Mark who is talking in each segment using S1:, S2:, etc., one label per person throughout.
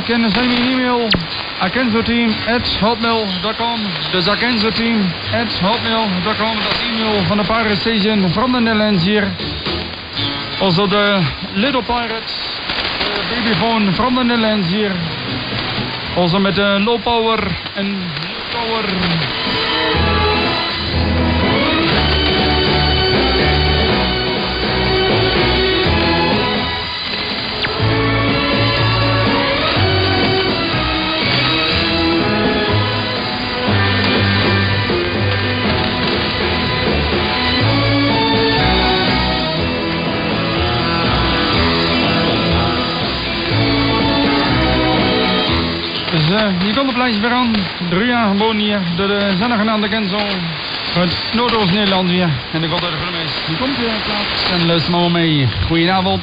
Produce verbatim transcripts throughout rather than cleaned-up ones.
S1: can send me an email. Akenzo-team at hotmail dot com. Dus Akenzo-team at hotmail dot com. Dat is e-mail van de Pirate Station from the Netherlands hier. Also de Little Pirates. De babyphone from the Netherlands hier. Also met de low power en low power. Dus uh, hier komt de pleintje weer aan. Drie jaar gewoon hier door de zogenaamde Kenzo. Uit Noordoost-Nederland weer. En ik wil door de Vermees. Hier komt weer plaats. En luister maar mee. Goedenavond.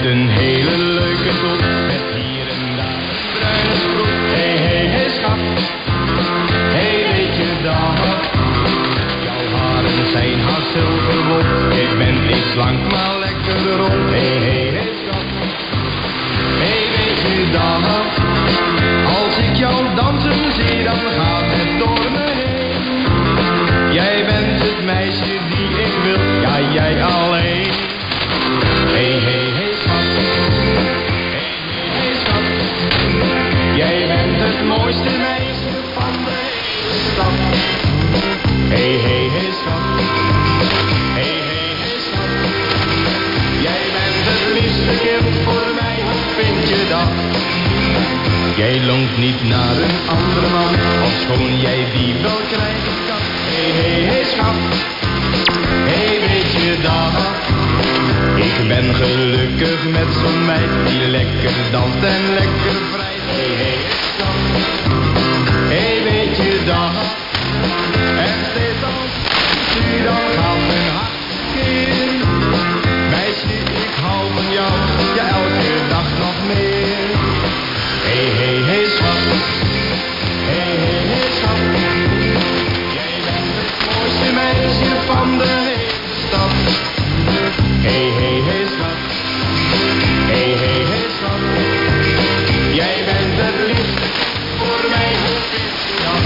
S2: een hele leuke groep, met hier en daar een bruine sproet. Hey, hey, hey schat, hey weet je dat? Jouw haren zijn haast zilverblond, jij bent niet slank maar lekker rond. Hey, hey, hey schat, hey weet je dat? Als ik jou dansen zie, dan gaat het door me heen. Jij bent het meisje die ik wil, ja jij alleen. Hey, hey, hey schat, hey, hey, hey schat, jij bent het mooiste meisje van de hele stad. Hey, hey, hey schat, hey, hey, hey schat, jij bent het liefste kind voor mij, hoe vind je dat? Jij longt niet naar een andere man, als gewoon jij die wel krijgen kan. Hey, hey, hey schat, hey weet je dat? Ik ben gelukkig met zo'n meid die lekker danst en lekker vrijt. Hey, hey, schat, hey weet je dat? En steeds als ik zie, dan gaat mijn hart keer. Meisje, ik hou van jou, ja elke dag nog meer. Hey, hey, hey schat, hey, hey, hey schat, jij bent het mooiste meisje van de hele stad. Hey, hey, hey schat, hey, hey, hey schat, jij bent het liefste voor mij, hoe vind je dat?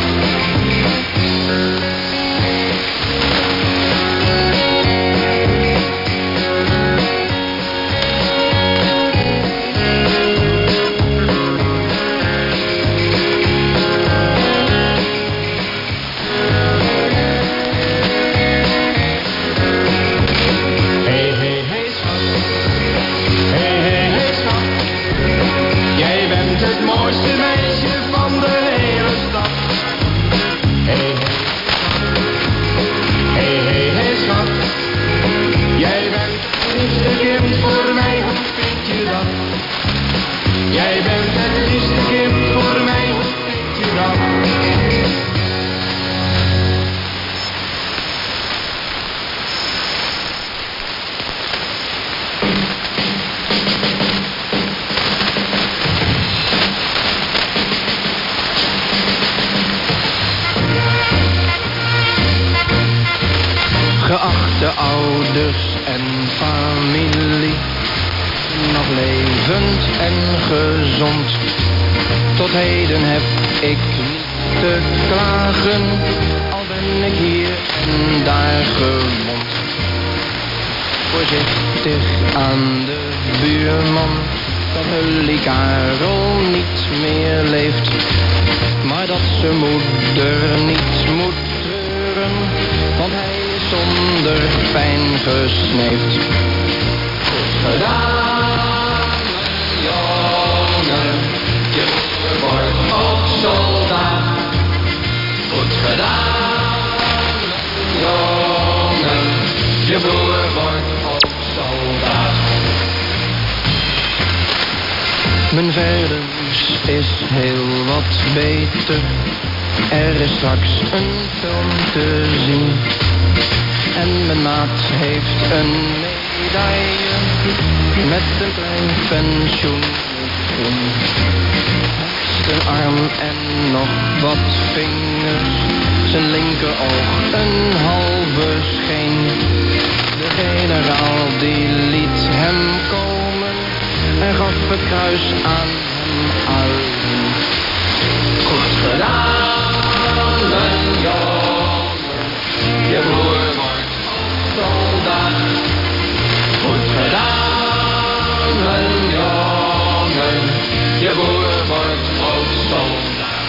S2: Geachte ouders en familie, nog levend en gezond. Tot heden heb ik niet te klagen, al ben ik hier en daar gewond. Voorzichtig aan de buurman, dat Hullie Karel niet meer leeft. Maar dat zijn moeder niet moet treuren, want hij is zonder pijn gesneefd. Goed gedaan, mijn jongen, je moeder wordt ook soldaat. Goed gedaan, mijn jongen, je broer wordt ook soldaat. Mijn verdermoes is heel wat beter. Er is straks een film te zien. En mijn maat heeft een medaille met een klein pensioen. Een arm en nog wat vingers. Zijn linkeroog een halve scheen. De generaal die liet hem komen en gaf het kruis aan hem alleen. Goed gedaan, mijn jongen, je broer wordt soldaat. Goed gedaan, mijn jongen, je broer wordt ook soldaat.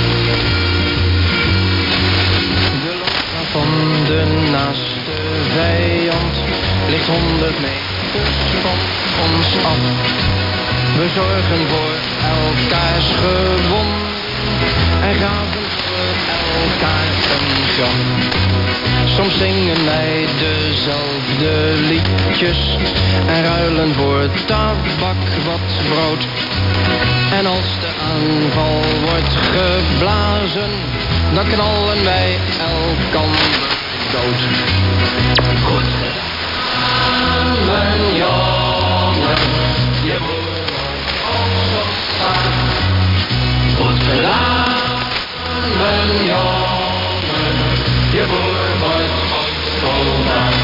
S2: De loopbaan van de naaste vijand ligt honderd meters van ons af. We zorgen voor elkaars gewonden en graven voor elkaar een graf. Soms zingen wij dezelfde liedjes en ruilen voor tabak wat brood. En als de aanval wordt geblazen, dan knallen wij elkander dood. Goed gedaan, mijn jongen, jongen, je broer wordt ook soldaat. Goed gedaan, mijn jongen, je broer wordt ook soldaat.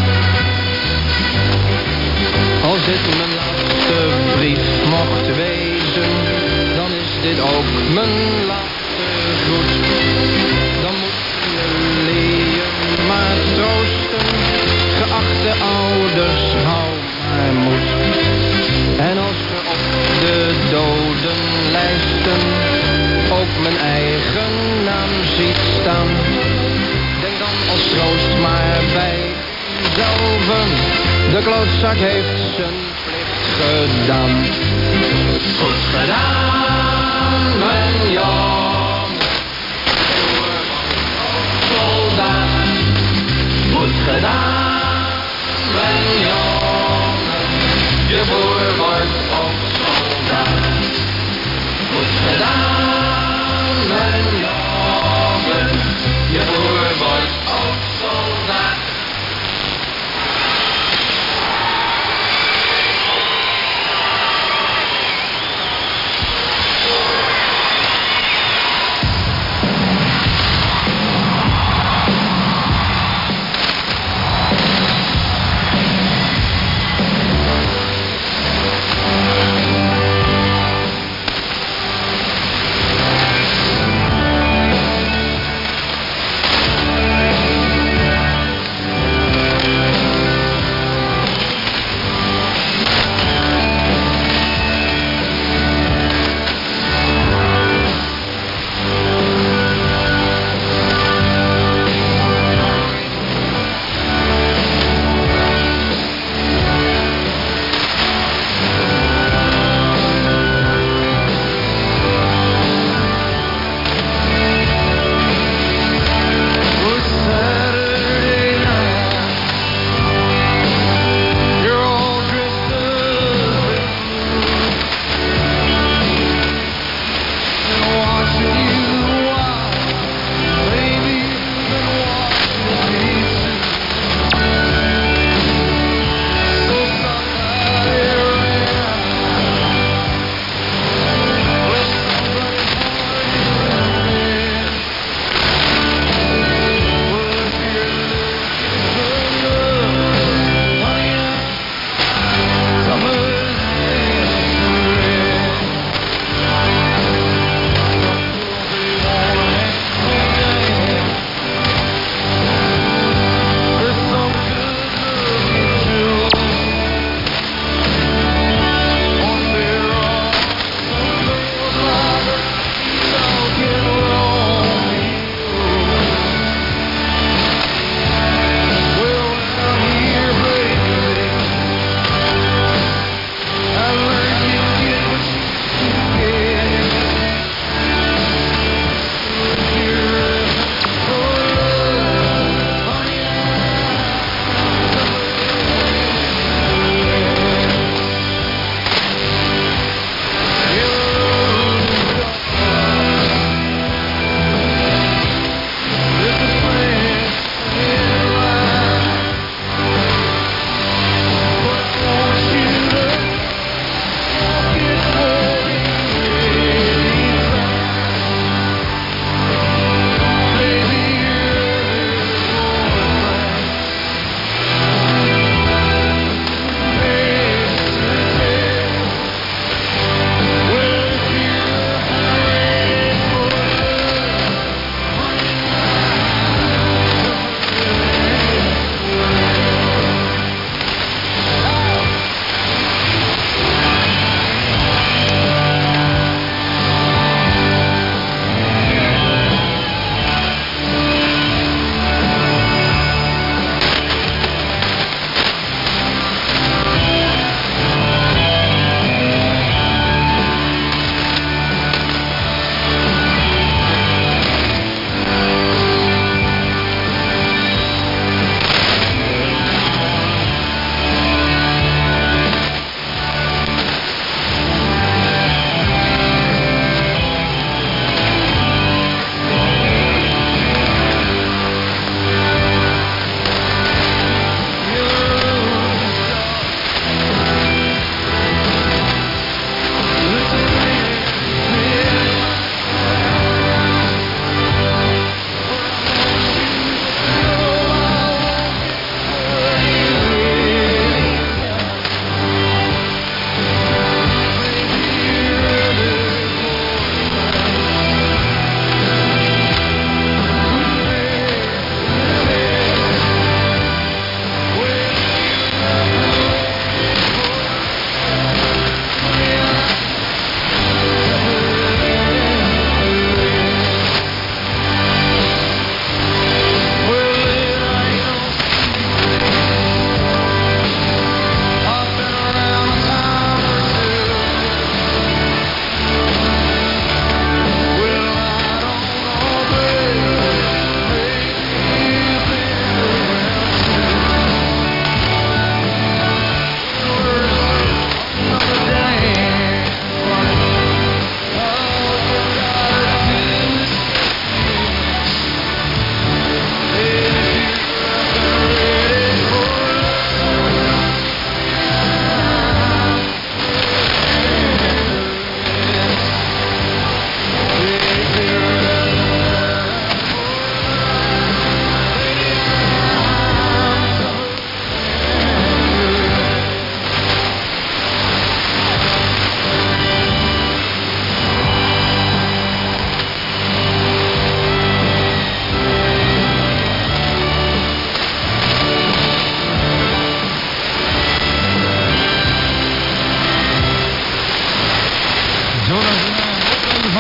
S2: Als dit mijn laatste brief mocht wezen, dan is dit ook mijn laatste groet. Dan moet je leer maar troosten, geachte ouders, hou maar moed. En als je op de dodenlijsten ook mijn eigen naam ziet staan, denk dan als troost maar bij jezelf, de klootzak heeft zijn plicht gedaan. Goed gedaan, mijn jongen, je wordt ook soldaat. Goed gedaan, mijn jongen, je broer wordt ook soldaat. Goed gedaan, mijn jongen, je broer wordt ook soldaat.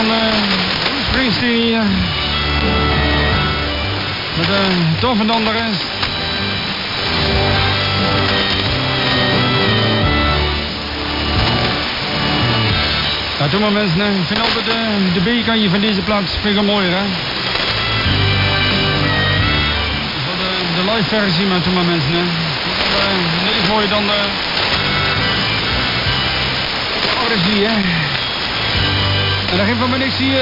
S1: uh, Springsteen hier. Met de uh, Tom en dan de rest. Ja, toen maar mensen, ik vind altijd de, de B-kantje van deze plaat vind ik wel mooier, hè. De, de live versie, maar toen maar mensen, hè. Uh, net iets mooier dan de origine, hè. En dan geeft van me niks hier.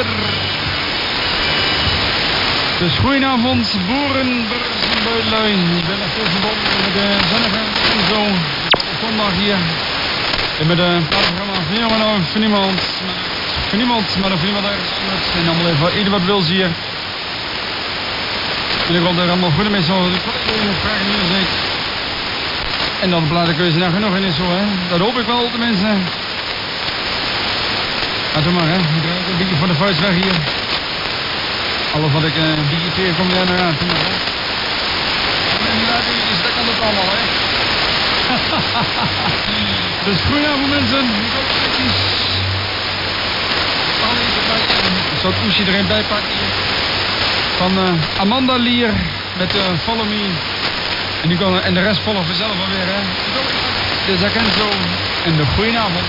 S1: Dus goedenavond, boeren, burgers en buitenlui. Ik ben nog steeds verbonden met de zonnige en zo. Zondag hier. En met een programma van niemand, van niemand, van niemand, maar van niemand ergens anders. En allemaal even ieder wat wil hier. En ik wil er allemaal goede mensen over de kwaliteit vragen hier zit. En dan de platenkeuze daar genoeg in is zo, hè. Dat hoop ik wel, de mensen. Ja, doe maar, hè. Ik draai een beetje van de vuist weg hier. Alles wat ik uh, digiteer komt er naar aan. Doe maar, hè. En inderdaad, dat kan het allemaal, hè. Dus goedenavond mensen. Ik hoop dat ik iets... Ik zal het oesje erin bijpakken hier. Van uh, Amanda Lier met uh, Follow Me. En, die kan, en de rest volgen vanzelf alweer, hè. Dus dat kent zo. En de goedenavond.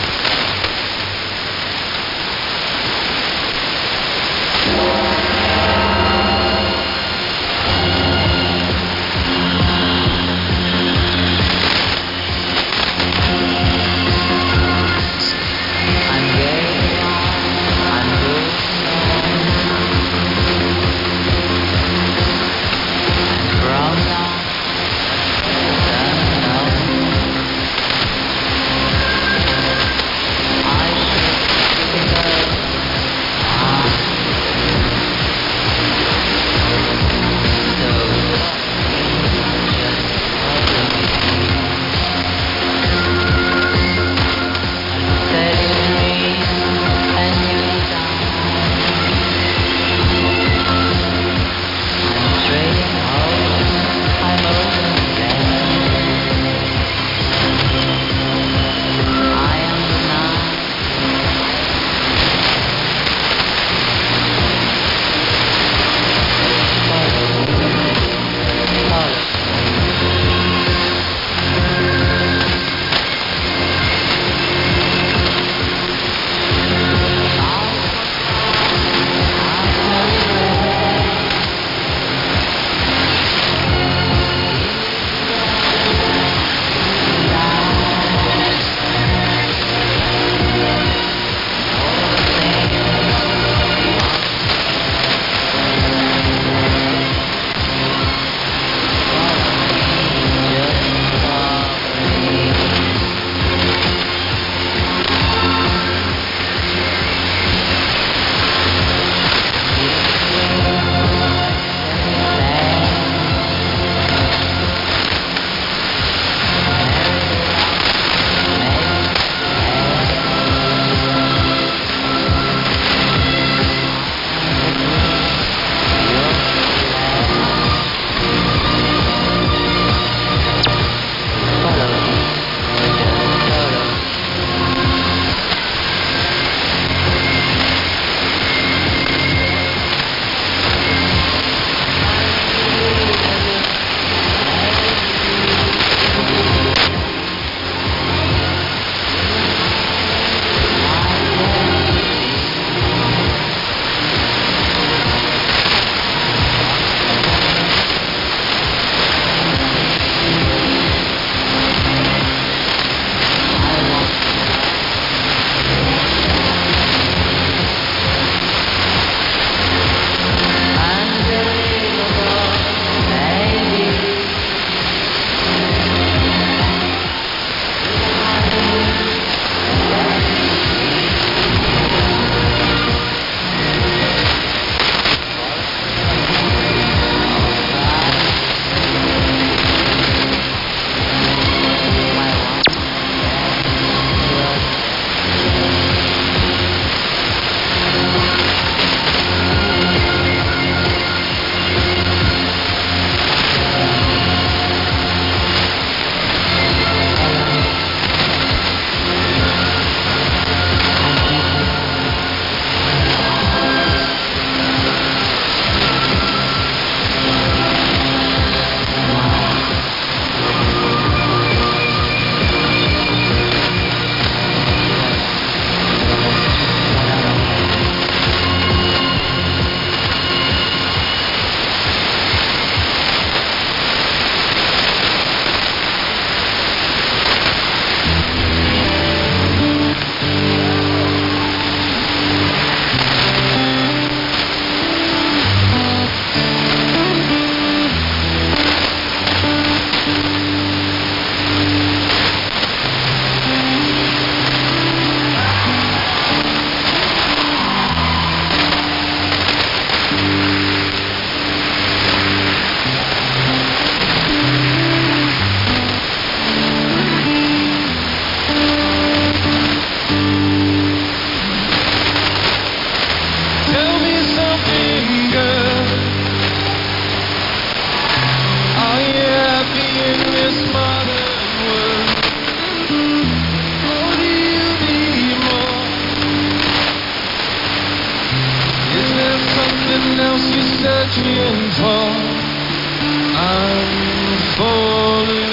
S2: touch me and fall. I'm falling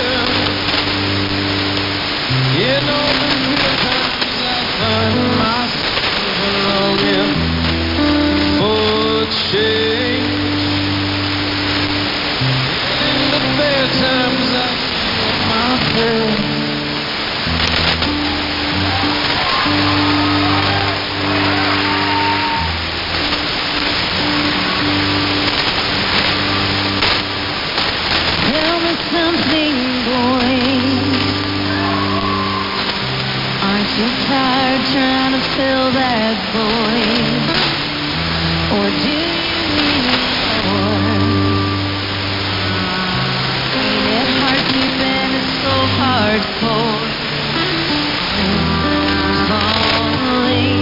S2: in all the good times. I find myself longing for change. In the bad times I feel my pain.
S3: Something, boy. Aren't you tired trying to fill that void? Or do you need more? Ain't it hard keeping it so hardcore? Falling.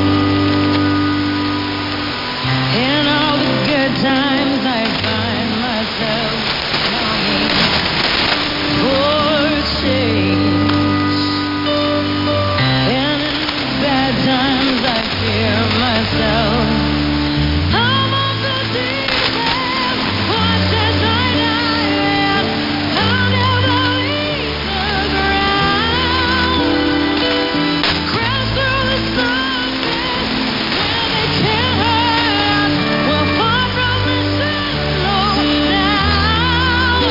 S3: In all the good times I find myself longing for change, and in bad times I fear myself. I'm on the deep end, watch as I dive in. I'll never leave the ground. Crash through the surface where they can't hurt. We'll fall from the shallow now.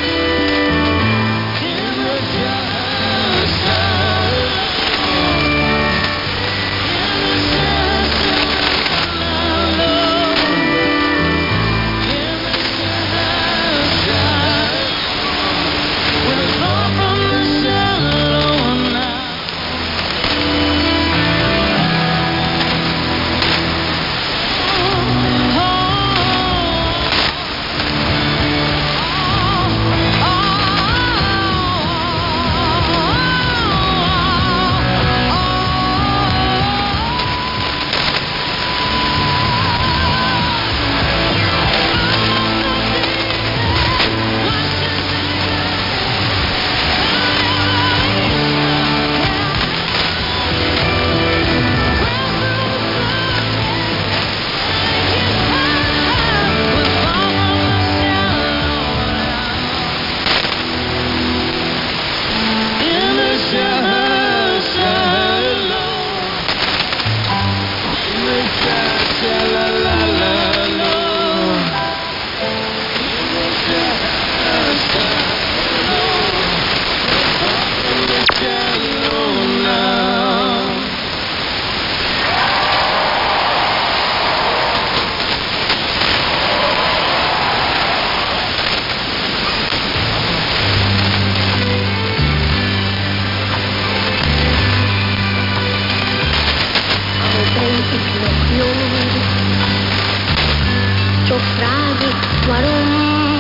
S4: Toch vraag ik waarom.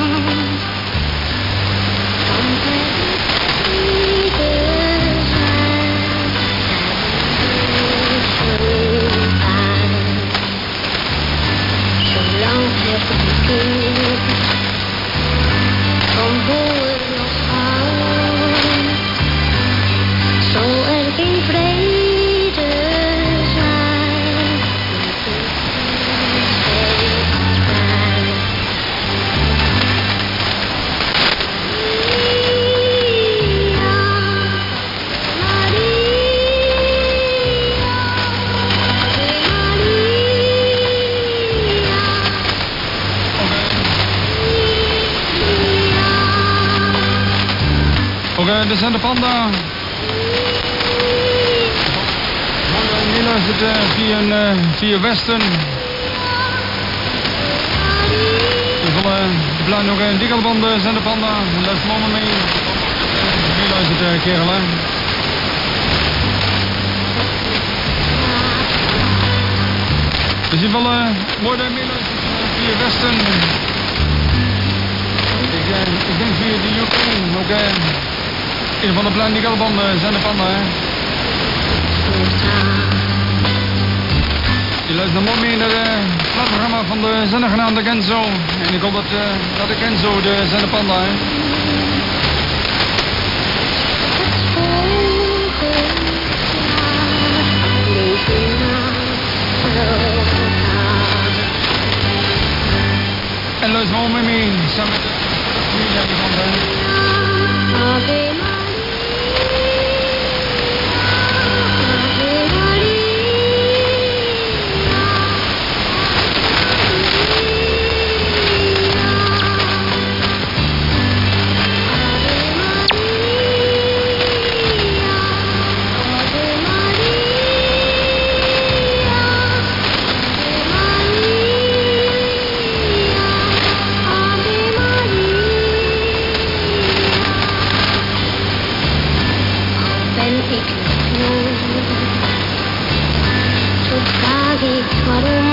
S4: Kan het niet zijn? Zolang het kind van voor nog aan, zal er geen vrede zijn.
S1: Oké, dit zijn de Panda. Mooi luistert via, uh, via Westen. We zullen blijven nog een dikke banden zijn de Panda. Luister mannen mee. Hier luistert uh, kerel hè. We zien wel uh, mooi dat je meeluistert via Westen. Ik, uh, ik denk via de U K ook. Uh, Een van de plein die galbanden zijn de Panda, hè. Je luistert nog mee naar het platprogramma van de zender genaamd Genzo. En ik hoop dat, uh, dat de Genzo de zender Panda, hè. luister gewoon mee mee. Samen met de familie en die van de...
S4: Ave ik nog, zo vraag ik waarom